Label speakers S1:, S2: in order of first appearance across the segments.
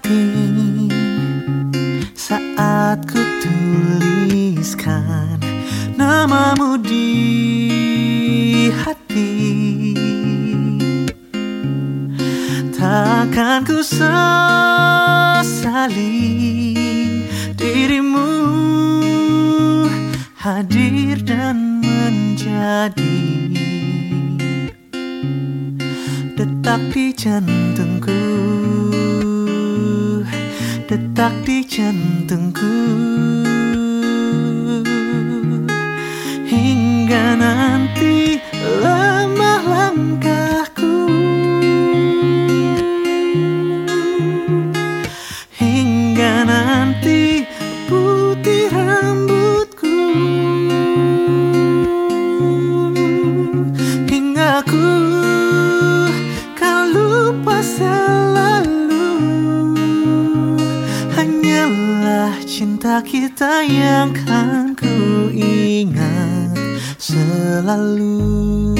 S1: penting saat ku tuliskan namamu di hati. Takkan ku sesali dirimu hadir dan menjadi detak di jantungku, detak di jantungku, hingga nanti lemah langkahku, hingga nanti putih rambutku, hingga ku kan lupa selalu. Hanyalah cinta kita yang kan ku ingat selalu.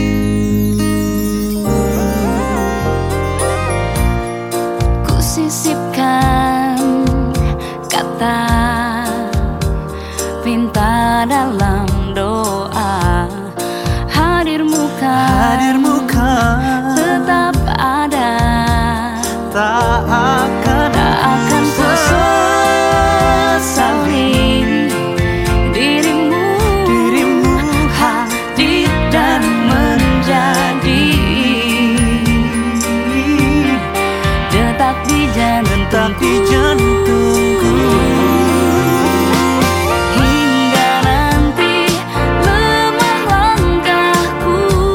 S2: Ku sisipkan kata pinta dalam doa, hadirmu kan tetap ada,
S1: Tak akan
S2: ku sesali dirimu hadir dan menjadi detak di jantungku, hingga nanti lemah langkahku,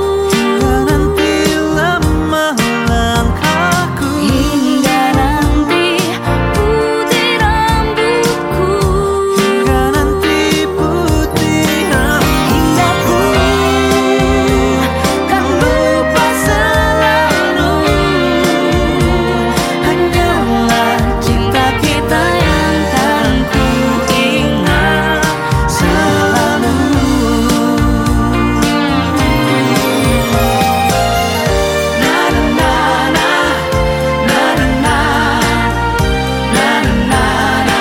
S2: hingga nanti putih rambutku, hingga ku kan lupa selalu. Hanyalah cinta kita yang kan ku ingat selalu. Na na na na, na na na, na na na na,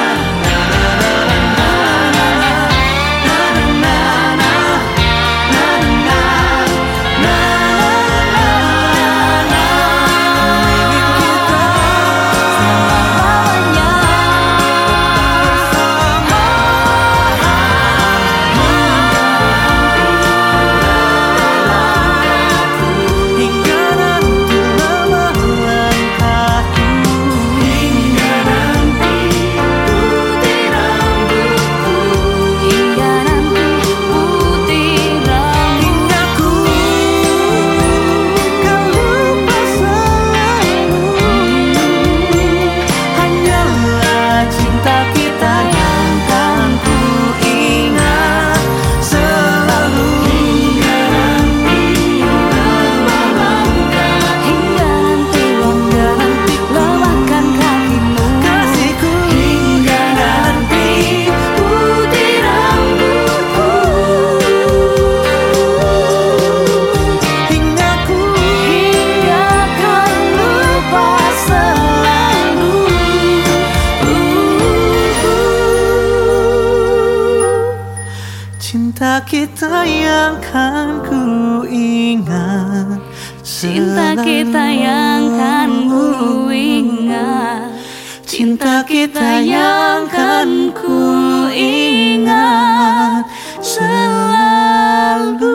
S1: cinta kita yang kan ku ingat
S2: Cinta kita yang kan ku ingat,
S1: cinta kita yang kan ku ingat selalu.